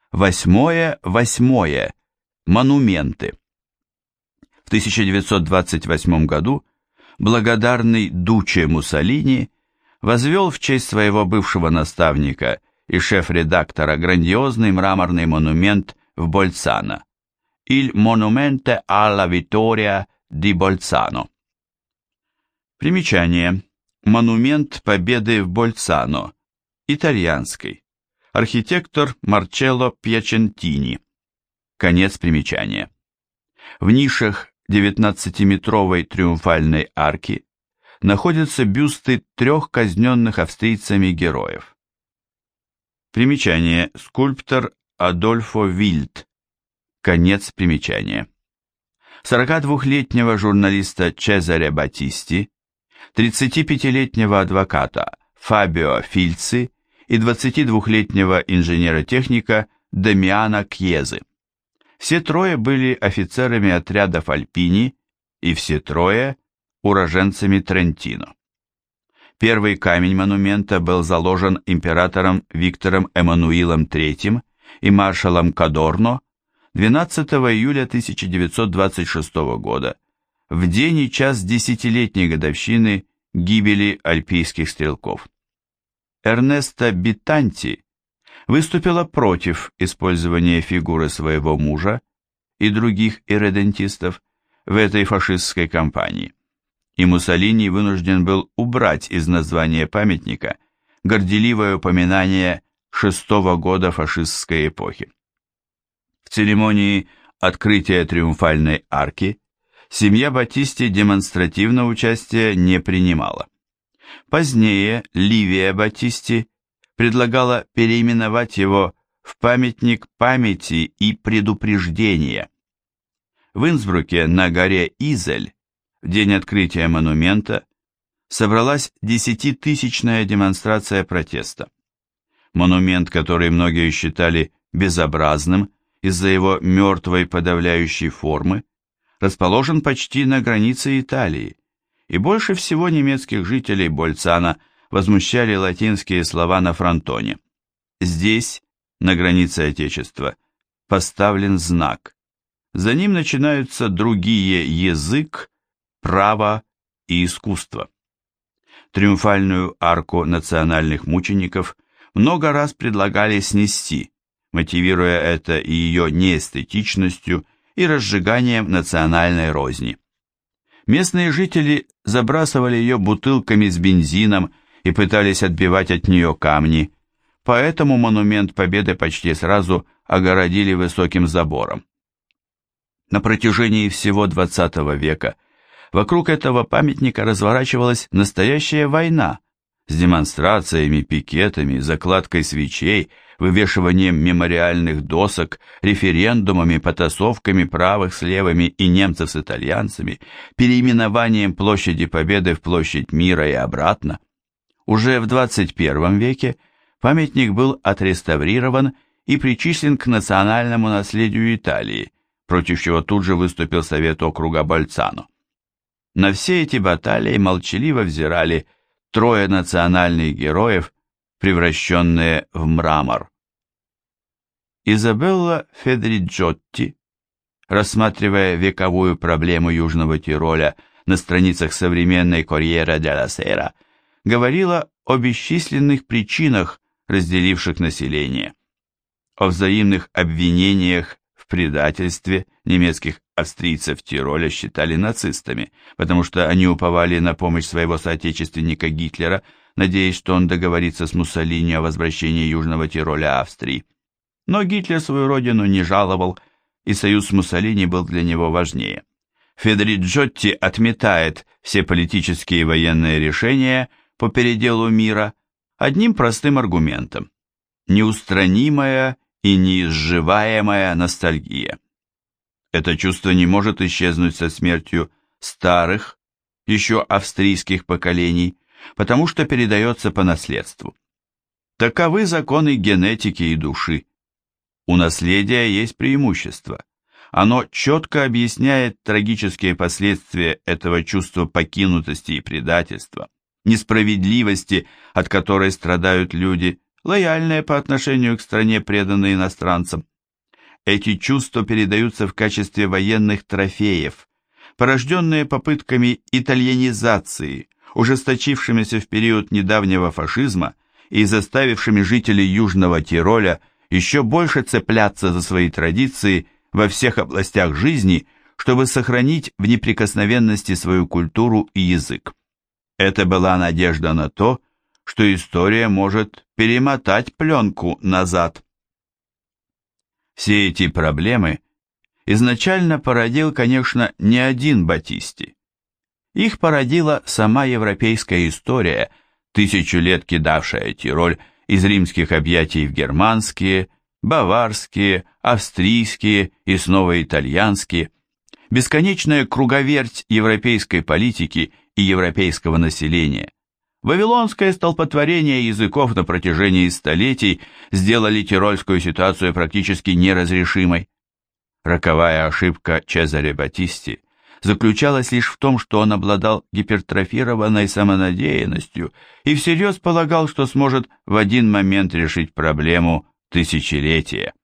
Восьмое. Монументы. В 1928 году благодарный Дуче Муссолини возвел в честь своего бывшего наставника и шеф-редактора грандиозный мраморный монумент в Больцано «Il Monumento alla Vittoria di Bolzano». Примечание. Монумент Победы в Больцано, итальянский. Архитектор Марчелло Пьячентини. Конец примечания. В нишах 19-метровой триумфальной арки находятся бюсты 3 казненных австрийцами героев. Примечание. Скульптор Адольфо Вильд. Конец примечания. 42-летнего журналиста Чезаре Батисти, 35-летнего адвоката Фабио Фильци и 22-летнего инженера-техника Дамиана Кьезы. Все трое были офицерами отрядов Альпини и все трое уроженцами Трентино. Первый камень монумента был заложен императором Виктором Эммануилом III и маршалом Кадорно 12 июля 1926 года, в день и час 10-летней годовщины гибели альпийских стрелков. Эрнеста Битанти выступила против использования фигуры своего мужа и других ирредентистов в этой фашистской кампании, и Муссолини вынужден был убрать из названия памятника горделивое упоминание 6-го года фашистской эпохи. В церемонии открытия Триумфальной арки семья Батисти демонстративно участия не принимала. Позднее Ливия Батисти предлагала переименовать его в памятник памяти и предупреждения. В Инсбруке на горе Изель в день открытия монумента собралась 10-тысячная демонстрация протеста. Монумент, который многие считали безобразным из-за его мертвой подавляющей формы, расположен почти на границе Италии, и больше всего немецких жителей Больцано возмущали латинские слова на фронтоне. Здесь, на границе Отечества, поставлен знак. За ним начинаются другие язык, право и искусство. Триумфальную арку национальных мучеников много раз предлагали снести, мотивируя это и ее неэстетичностью, и разжиганием национальной розни. Местные жители забрасывали ее бутылками с бензином и пытались отбивать от нее камни, поэтому монумент Победы почти сразу огородили высоким забором. На протяжении всего XX века вокруг этого памятника разворачивалась настоящая война с демонстрациями, пикетами, закладкой свечей, вывешиванием мемориальных досок, референдумами, потасовками правых с левыми и немцев с итальянцами, переименованием площади Победы в Площадь Мира и обратно. Уже в 21 веке памятник был отреставрирован и причислен к национальному наследию Италии, против чего тут же выступил Совет округа Больцано. На все эти баталии молчаливо взирали 3 национальных героев, превращенные в мрамор. Изабелла Федриджотти, рассматривая вековую проблему Южного Тироля на страницах современной Корьера делла Сера, говорила о бесчисленных причинах, разделивших население, о взаимных обвинениях в предательстве немецких австрийцев Тироля считали нацистами, потому что они уповали на помощь своего соотечественника Гитлера, надеясь, что он договорится с Муссолини о возвращении Южного Тироля Австрии. Но Гитлер свою родину не жаловал, и союз с Муссолини был для него важнее. Федриджотти отметает все политические и военные решения по переделу мира одним простым аргументом – неустранимая и неизживаемая ностальгия. Это чувство не может исчезнуть со смертью старых, еще австрийских поколений, потому что передается по наследству. Таковы законы генетики и души. У наследия есть преимущество. Оно четко объясняет трагические последствия этого чувства покинутости и предательства, несправедливости, от которой страдают люди, лояльные по отношению к стране, преданные иностранцам. Эти чувства передаются в качестве военных трофеев, порожденные попытками итальянизации, ужесточившимися в период недавнего фашизма и заставившими жителей Южного Тироля еще больше цепляться за свои традиции во всех областях жизни, чтобы сохранить в неприкосновенности свою культуру и язык. Это была надежда на то, что история может перемотать пленку назад. Все эти проблемы изначально породил, конечно, не один Батисти. Их породила сама европейская история, 1000 лет кидавшая Тироль из римских объятий в германские, баварские, австрийские и снова итальянские. Бесконечная круговерть европейской политики и европейского населения. Вавилонское столпотворение языков на протяжении столетий сделали тирольскую ситуацию практически неразрешимой. Роковая ошибка Чезаре Батисти заключалась лишь в том, что он обладал гипертрофированной самонадеянностью и всерьез полагал, что сможет в один момент решить проблему тысячелетия.